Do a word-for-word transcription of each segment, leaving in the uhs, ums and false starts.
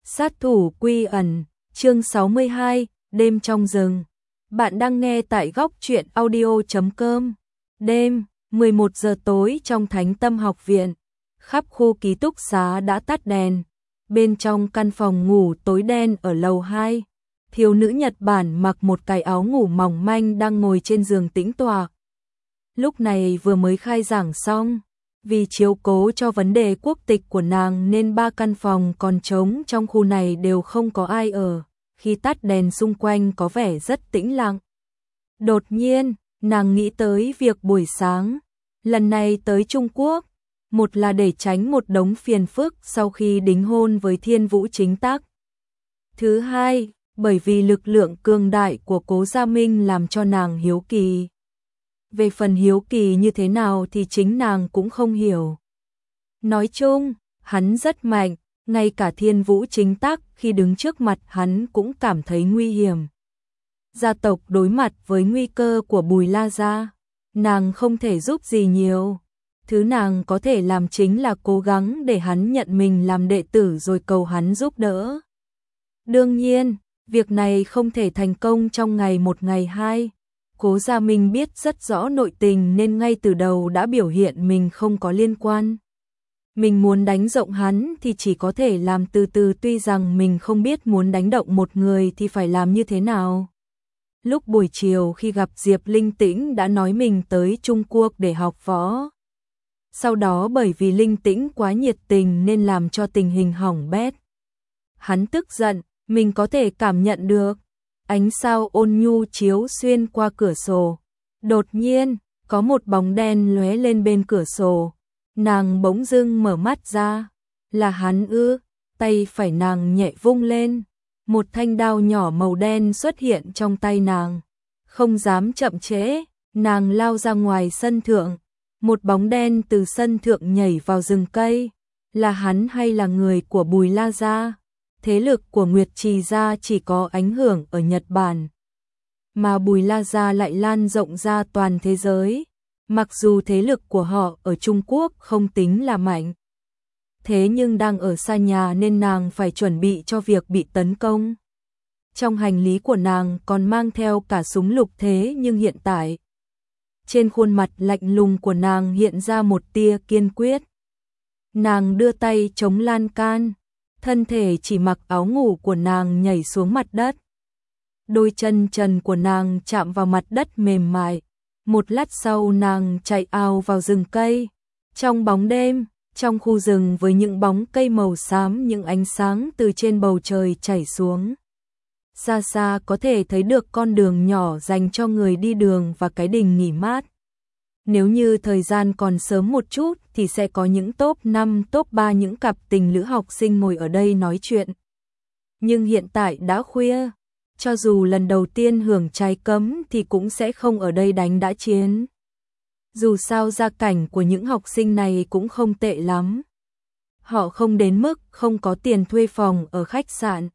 Sát thủ quy ẩn, chương sáu mươi hai, đêm trong rừng. Bạn đang nghe tại góc truyện audio chấm com. Đêm, mười một giờ tối trong Thánh Tâm học viện. Khắp khu ký túc xá đã tắt đèn. Bên trong căn phòng ngủ tối đen ở lầu hai, thiếu nữ Nhật Bản mặc một cái áo ngủ mỏng manh đang ngồi trên giường tĩnh tọa. Lúc này vừa mới khai giảng xong. Vì chiếu cố cho vấn đề quốc tịch của nàng nên ba căn phòng còn trống trong khu này đều không có ai ở, khi tắt đèn xung quanh có vẻ rất tĩnh lặng. Đột nhiên, nàng nghĩ tới việc buổi sáng, lần này tới Trung Quốc, một là để tránh một đống phiền phức sau khi đính hôn với Thiên Vũ Chính Tắc. Thứ hai, bởi vì lực lượng cường đại của Cố Gia Minh làm cho nàng hiếu kỳ. Về phần hiếu kỳ như thế nào thì chính nàng cũng không hiểu. Nói chung, hắn rất mạnh, ngay cả Thiên Vũ Chính Tắc khi đứng trước mặt hắn cũng cảm thấy nguy hiểm. Gia tộc đối mặt với nguy cơ của Bùi La Gia, nàng không thể giúp gì nhiều. Thứ nàng có thể làm chính là cố gắng để hắn nhận mình làm đệ tử rồi cầu hắn giúp đỡ. Đương nhiên, việc này không thể thành công trong ngày một ngày hai. Cố Gia Minh biết rất rõ nội tình nên ngay từ đầu đã biểu hiện mình không có liên quan. Mình muốn đánh rộng hắn thì chỉ có thể làm từ từ, tuy rằng mình không biết muốn đánh động một người thì phải làm như thế nào. Lúc buổi chiều khi gặp Diệp Linh Tĩnh đã nói mình tới Trung Quốc để học võ. Sau đó bởi vì Linh Tĩnh quá nhiệt tình nên làm cho tình hình hỏng bét. Hắn tức giận, mình có thể cảm nhận được. Ánh sao ôn nhu chiếu xuyên qua cửa sổ. Đột nhiên, có một bóng đen lóe lên bên cửa sổ. Nàng bỗng dưng mở mắt ra. Là hắn ư? Tay phải nàng nhẹ vung lên. Một thanh đao nhỏ màu đen xuất hiện trong tay nàng. Không dám chậm trễ, nàng lao ra ngoài sân thượng. Một bóng đen từ sân thượng nhảy vào rừng cây. Là hắn hay là người của Bùi La Gia? Thế lực của Nguyệt Trì Gia chỉ có ảnh hưởng ở Nhật Bản, mà Bùi La Gia lại lan rộng ra toàn thế giới. Mặc dù thế lực của họ ở Trung Quốc không tính là mạnh, thế nhưng đang ở xa nhà nên nàng phải chuẩn bị cho việc bị tấn công. Trong hành lý của nàng còn mang theo cả súng lục, thế nhưng hiện tại, trên khuôn mặt lạnh lùng của nàng hiện ra một tia kiên quyết. Nàng đưa tay chống lan can. Thân thể chỉ mặc áo ngủ của nàng nhảy xuống mặt đất. Đôi chân trần của nàng chạm vào mặt đất mềm mại. Một lát sau nàng chạy ào vào rừng cây. Trong bóng đêm, trong khu rừng với những bóng cây màu xám, những ánh sáng từ trên bầu trời chảy xuống. Xa xa có thể thấy được con đường nhỏ dành cho người đi đường và cái đình nghỉ mát. Nếu như thời gian còn sớm một chút thì sẽ có những top năm, top ba những cặp tình lữ học sinh ngồi ở đây nói chuyện. Nhưng hiện tại đã khuya, cho dù lần đầu tiên hưởng trái cấm thì cũng sẽ không ở đây đánh đã chiến. Dù sao gia cảnh của những học sinh này cũng không tệ lắm. Họ không đến mức không có tiền thuê phòng ở khách sạn.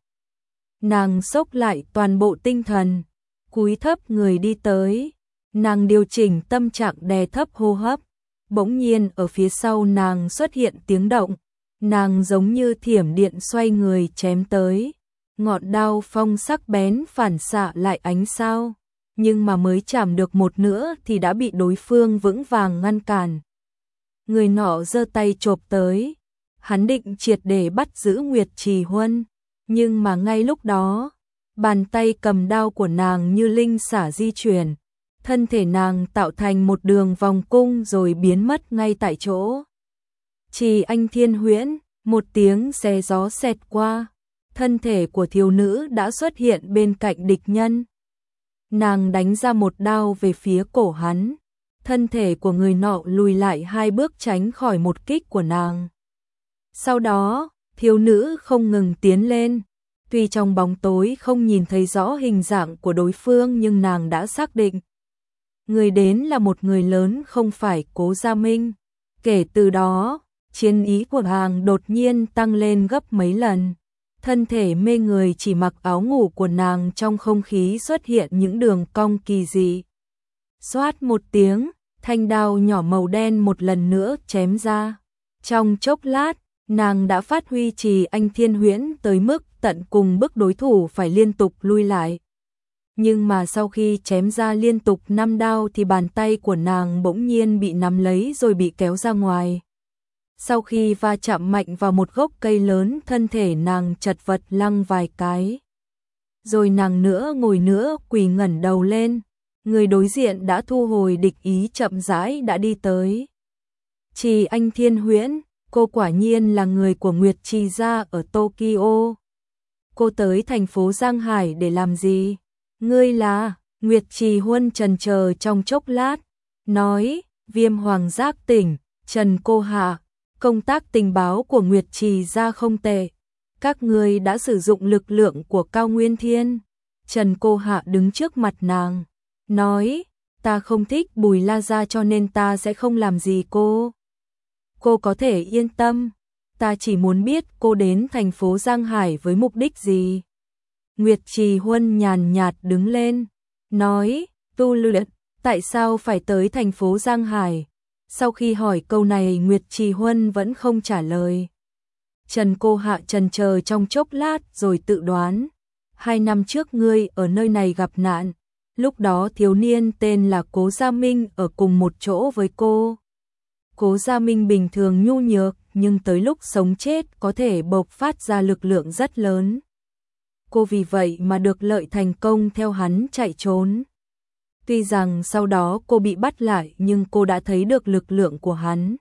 Nàng xốc lại toàn bộ tinh thần, cúi thấp người đi tới. Nàng điều chỉnh tâm trạng, đè thấp hô hấp. Bỗng nhiên ở phía sau nàng xuất hiện tiếng động. Nàng giống như thiểm điện xoay người chém tới. Ngọn đao phong sắc bén phản xạ lại ánh sao. Nhưng mà mới chạm được một nửa thì đã bị đối phương vững vàng ngăn cản. Người nọ giơ tay chộp tới. Hắn định triệt để bắt giữ Nguyệt Trì Huân. Nhưng mà ngay lúc đó, bàn tay cầm đao của nàng như linh xả di chuyển. Thân thể nàng tạo thành một đường vòng cung rồi biến mất ngay tại chỗ. Trì Anh Thiên Huyễn, một tiếng xé gió xẹt qua. Thân thể của thiếu nữ đã xuất hiện bên cạnh địch nhân. Nàng đánh ra một đao về phía cổ hắn. Thân thể của người nọ lùi lại hai bước tránh khỏi một kích của nàng. Sau đó, thiếu nữ không ngừng tiến lên. Tuy trong bóng tối không nhìn thấy rõ hình dạng của đối phương nhưng nàng đã xác định. Người đến là một người lớn, không phải Cố Gia Minh. Kể từ đó, chiến ý của nàng đột nhiên tăng lên gấp mấy lần. Thân thể mê người chỉ mặc áo ngủ của nàng, trong không khí xuất hiện những đường cong kỳ dị. Xoát một tiếng, thanh đao nhỏ màu đen một lần nữa chém ra. Trong chốc lát, Nàng đã phát huy Trì Anh Thiên Huyễn tới mức tận cùng bức đối thủ phải liên tục lui lại. Nhưng mà sau khi chém ra liên tục năm đao thì bàn tay của nàng bỗng nhiên bị nắm lấy rồi bị kéo ra ngoài. Sau khi va chạm mạnh vào một gốc cây lớn, thân thể nàng chật vật lăn vài cái. Rồi nàng nữa ngồi nữa quỳ ngẩng đầu lên. Người đối diện đã thu hồi địch ý, chậm rãi đã đi tới. Trì Anh Thiên Huyễn, cô quả nhiên là người của Nguyệt Trì gia ở Tokyo. Cô tới thành phố Giang Hải để làm gì? Ngươi là? Nguyệt Trì Huân chần chờ trong chốc lát, nói, Viêm Hoàng giác tỉnh, Trần cô hạ, công tác tình báo của Nguyệt Trì gia không tệ. Các ngươi đã sử dụng lực lượng của Cao Nguyên Thiên. Trần cô hạ đứng trước mặt nàng, nói, ta không thích Bùi La gia cho nên ta sẽ không làm gì cô. Cô có thể yên tâm, ta chỉ muốn biết cô đến thành phố Giang Hải với mục đích gì. Nguyệt Trì Huân nhàn nhạt đứng lên, nói, tu luyện, tại sao phải tới thành phố Giang Hải? Sau khi hỏi câu này Nguyệt Trì Huân vẫn không trả lời. Trần cô hạ chần chờ trong chốc lát rồi tự đoán, hai năm trước ngươi ở nơi này gặp nạn, lúc đó thiếu niên tên là Cố Gia Minh ở cùng một chỗ với cô. Cố Gia Minh bình thường nhu nhược, nhưng tới lúc sống chết có thể bộc phát ra lực lượng rất lớn. Cô vì vậy mà được lợi thành công theo hắn chạy trốn. Tuy rằng sau đó cô bị bắt lại nhưng cô đã thấy được lực lượng của hắn.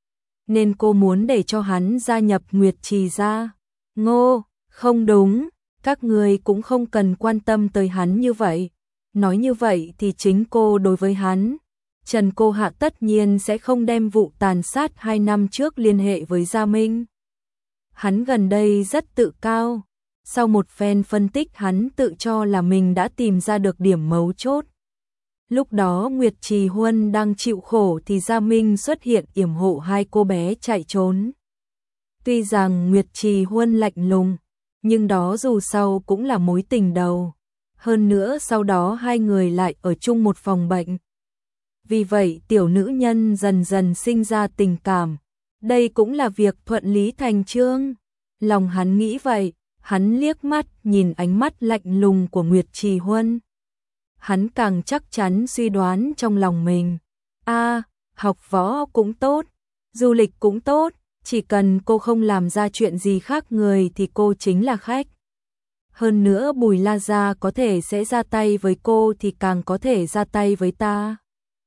Nên cô muốn để cho hắn gia nhập Nguyệt Trì gia. Ngô, không đúng, các người cũng không cần quan tâm tới hắn như vậy. Nói như vậy thì chính cô đối với hắn. Trần cô hạ tất nhiên sẽ không đem vụ tàn sát hai năm trước liên hệ với Gia Minh. Hắn gần đây rất tự cao. Sau một phen phân tích hắn tự cho là mình đã tìm ra được điểm mấu chốt. Lúc đó Nguyệt Trì Huân đang chịu khổ thì Gia Minh xuất hiện yểm hộ hai cô bé chạy trốn. Tuy rằng Nguyệt Trì Huân lạnh lùng, nhưng đó dù sao cũng là mối tình đầu. Hơn nữa sau đó hai người lại ở chung một phòng bệnh. Vì vậy tiểu nữ nhân dần dần sinh ra tình cảm. Đây cũng là việc thuận lý thành chương. Lòng hắn nghĩ vậy, hắn liếc mắt nhìn ánh mắt lạnh lùng của Nguyệt Trì Huân. Hắn càng chắc chắn suy đoán trong lòng mình. A, học võ cũng tốt, du lịch cũng tốt, chỉ cần cô không làm ra chuyện gì khác người thì cô chính là khách. Hơn nữa Bùi La gia có thể sẽ ra tay với cô thì càng có thể ra tay với ta.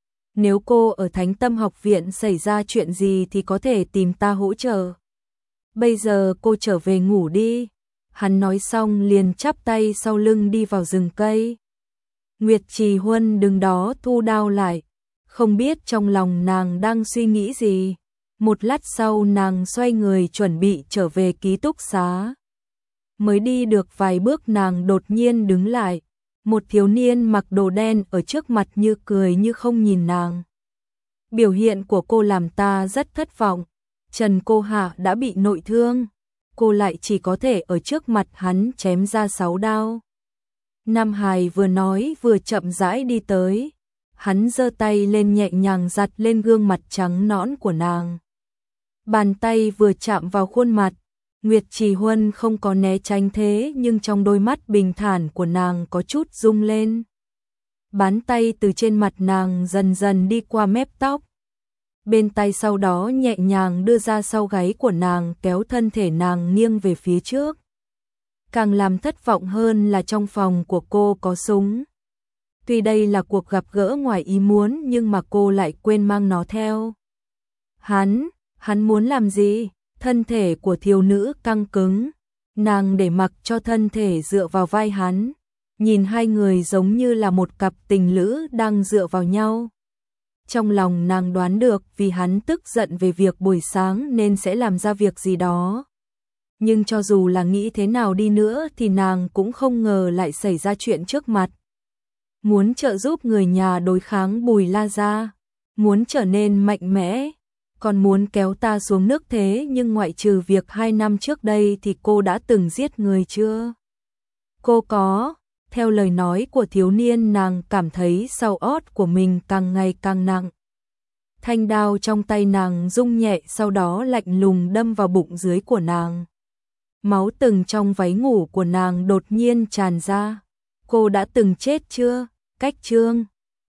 Nếu cô ở Thánh Tâm Học Viện xảy ra chuyện gì thì có thể tìm ta hỗ trợ. Bây giờ cô trở về ngủ đi. Hắn nói xong liền chắp tay sau lưng đi vào rừng cây. Nguyệt Trì Huân đứng đó thu đao lại, không biết trong lòng nàng đang suy nghĩ gì. Một lát sau nàng xoay người chuẩn bị trở về ký túc xá. Mới đi được vài bước nàng đột nhiên đứng lại. Một thiếu niên mặc đồ đen ở trước mặt như cười như không nhìn nàng. Biểu hiện của cô làm ta rất thất vọng. Trần cô hạ đã bị nội thương, cô lại chỉ có thể ở trước mặt hắn chém ra sáu đao. Nam Hải vừa nói vừa chậm rãi đi tới. Hắn giơ tay lên nhẹ nhàng giặt lên gương mặt trắng nõn của nàng. Bàn tay vừa chạm vào khuôn mặt, Nguyệt Trì Huân không có né tránh thế nhưng trong đôi mắt bình thản của nàng có chút rung lên. Bàn tay từ trên mặt nàng dần dần đi qua mép tóc. Bên tay sau đó nhẹ nhàng đưa ra sau gáy của nàng, kéo thân thể nàng nghiêng về phía trước. Càng làm thất vọng hơn là trong phòng của cô có súng. Tuy đây là cuộc gặp gỡ ngoài ý muốn nhưng mà cô lại quên mang nó theo. Hắn, hắn muốn làm gì? Thân thể của thiếu nữ căng cứng. Nàng để mặc cho thân thể dựa vào vai hắn. Nhìn hai người giống như là một cặp tình lữ đang dựa vào nhau. Trong lòng nàng đoán được vì hắn tức giận về việc buổi sáng nên sẽ làm ra việc gì đó. Nhưng cho dù là nghĩ thế nào đi nữa thì nàng cũng không ngờ lại xảy ra chuyện trước mặt. Muốn trợ giúp người nhà đối kháng Bùi La gia, muốn trở nên mạnh mẽ, còn muốn kéo ta xuống nước thế nhưng ngoại trừ việc hai năm trước đây thì cô đã từng giết người chưa? Cô có. Theo lời nói của thiếu niên nàng cảm thấy sau ót của mình càng ngày càng nặng. Thanh đao trong tay nàng rung nhẹ, sau đó lạnh lùng đâm vào bụng dưới của nàng. Máu từng trong váy ngủ của nàng đột nhiên tràn ra. Cô đã từng chết chưa? Cách chương